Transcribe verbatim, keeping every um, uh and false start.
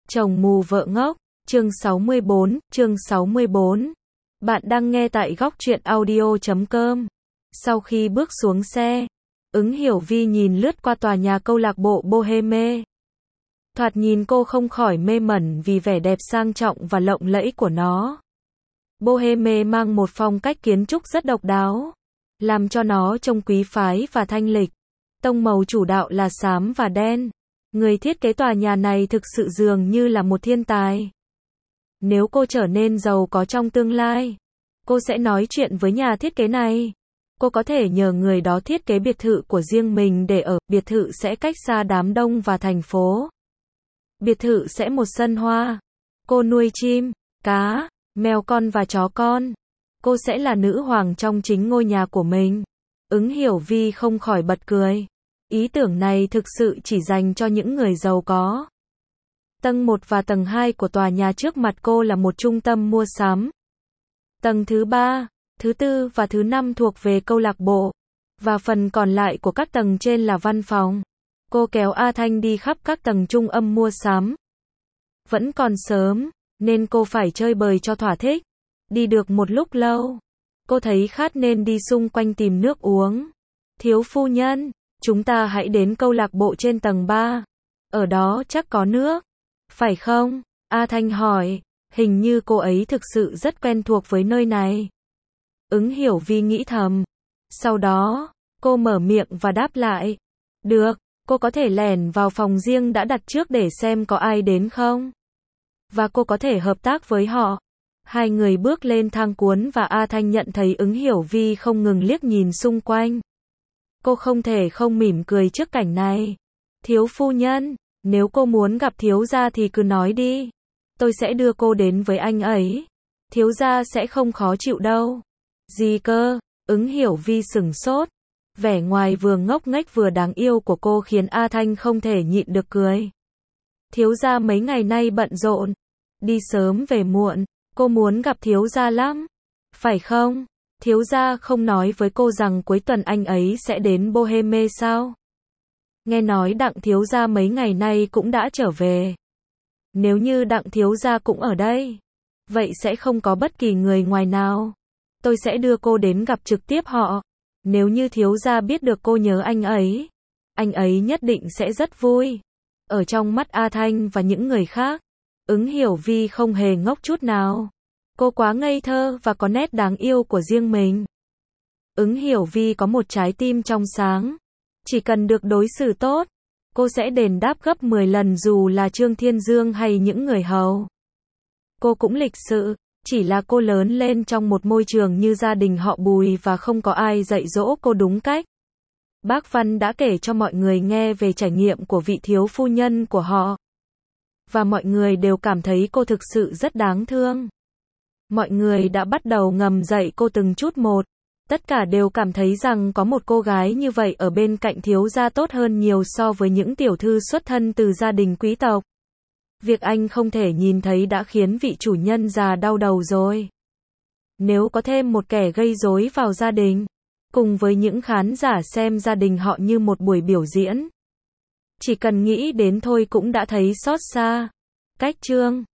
Chồng mù vợ ngốc, chương sáu mươi bốn, chương sáu mươi bốn. Bạn đang nghe tại góc truyện audio chấm com. Sau khi bước xuống xe, Ứng Hiểu Vi nhìn lướt qua tòa nhà câu lạc bộ Boheme. Thoạt nhìn cô không khỏi mê mẩn vì vẻ đẹp sang trọng và lộng lẫy của nó. Boheme mang một phong cách kiến trúc rất độc đáo, làm cho nó trông quý phái và thanh lịch. Tông màu chủ đạo là xám và đen. Người thiết kế tòa nhà này thực sự dường như là một thiên tài. Nếu cô trở nên giàu có trong tương lai, cô sẽ nói chuyện với nhà thiết kế này. Cô có thể nhờ người đó thiết kế biệt thự của riêng mình để ở, biệt thự sẽ cách xa đám đông và thành phố. Biệt thự sẽ một sân hoa. Cô nuôi chim, cá, mèo con và chó con. Cô sẽ là nữ hoàng trong chính ngôi nhà của mình. Ứng Hiểu Vi không khỏi bật cười. Ý tưởng này thực sự chỉ dành cho những người giàu có. Tầng một và tầng hai của tòa nhà trước mặt cô là một trung tâm mua sắm. Tầng thứ ba, thứ tư và thứ năm thuộc về câu lạc bộ, và phần còn lại của các tầng trên là văn phòng. Cô kéo A Thanh đi khắp các tầng trung âm mua sắm. Vẫn còn sớm, nên cô phải chơi bời cho thỏa thích. Đi được một lúc lâu, cô thấy khát nên đi xung quanh tìm nước uống. Thiếu phu nhân, chúng ta hãy đến câu lạc bộ trên tầng ba. Ở đó chắc có nước, phải không? A Thanh hỏi, hình như cô ấy thực sự rất quen thuộc với nơi này. Ứng Hiểu Vi nghĩ thầm. Sau đó, cô mở miệng và đáp lại. Được, cô có thể lẻn vào phòng riêng đã đặt trước để xem có ai đến không. Và cô có thể hợp tác với họ. Hai người bước lên thang cuốn và A Thanh nhận thấy Ứng Hiểu Vi không ngừng liếc nhìn xung quanh. Cô không thể không mỉm cười trước cảnh này. Thiếu phu nhân, nếu cô muốn gặp thiếu gia thì cứ nói đi. Tôi sẽ đưa cô đến với anh ấy. Thiếu gia sẽ không khó chịu đâu. Gì cơ? Ứng Hiểu Vi sửng sốt. Vẻ ngoài vừa ngốc nghếch vừa đáng yêu của cô khiến A Thanh không thể nhịn được cười. Thiếu gia mấy ngày nay bận rộn. Đi sớm về muộn. Cô muốn gặp thiếu gia lắm. Phải không? Thiếu gia không nói với cô rằng cuối tuần anh ấy sẽ đến Boheme sao? Nghe nói Đặng thiếu gia mấy ngày nay cũng đã trở về. Nếu như Đặng thiếu gia cũng ở đây, vậy sẽ không có bất kỳ người ngoài nào. Tôi sẽ đưa cô đến gặp trực tiếp họ. Nếu như thiếu gia biết được cô nhớ anh ấy, anh ấy nhất định sẽ rất vui. Ở trong mắt A Thanh và những người khác, Ứng Hiểu Vi không hề ngốc chút nào. Cô quá ngây thơ và có nét đáng yêu của riêng mình. Ứng Hiểu Vi có một trái tim trong sáng. Chỉ cần được đối xử tốt, cô sẽ đền đáp gấp mười lần dù là Trương Thiên Dương hay những người hầu. Cô cũng lịch sự, chỉ là cô lớn lên trong một môi trường như gia đình họ Bùi và không có ai dạy dỗ cô đúng cách. Bác Văn đã kể cho mọi người nghe về trải nghiệm của vị thiếu phu nhân của họ. Và mọi người đều cảm thấy cô thực sự rất đáng thương. Mọi người đã bắt đầu ngầm dạy cô từng chút một. Tất cả đều cảm thấy rằng có một cô gái như vậy ở bên cạnh thiếu gia tốt hơn nhiều so với những tiểu thư xuất thân từ gia đình quý tộc. Việc anh không thể nhìn thấy đã khiến vị chủ nhân già đau đầu rồi. Nếu có thêm một kẻ gây rối vào gia đình, cùng với những khán giả xem gia đình họ như một buổi biểu diễn, chỉ cần nghĩ đến thôi cũng đã thấy xót xa. Cách chương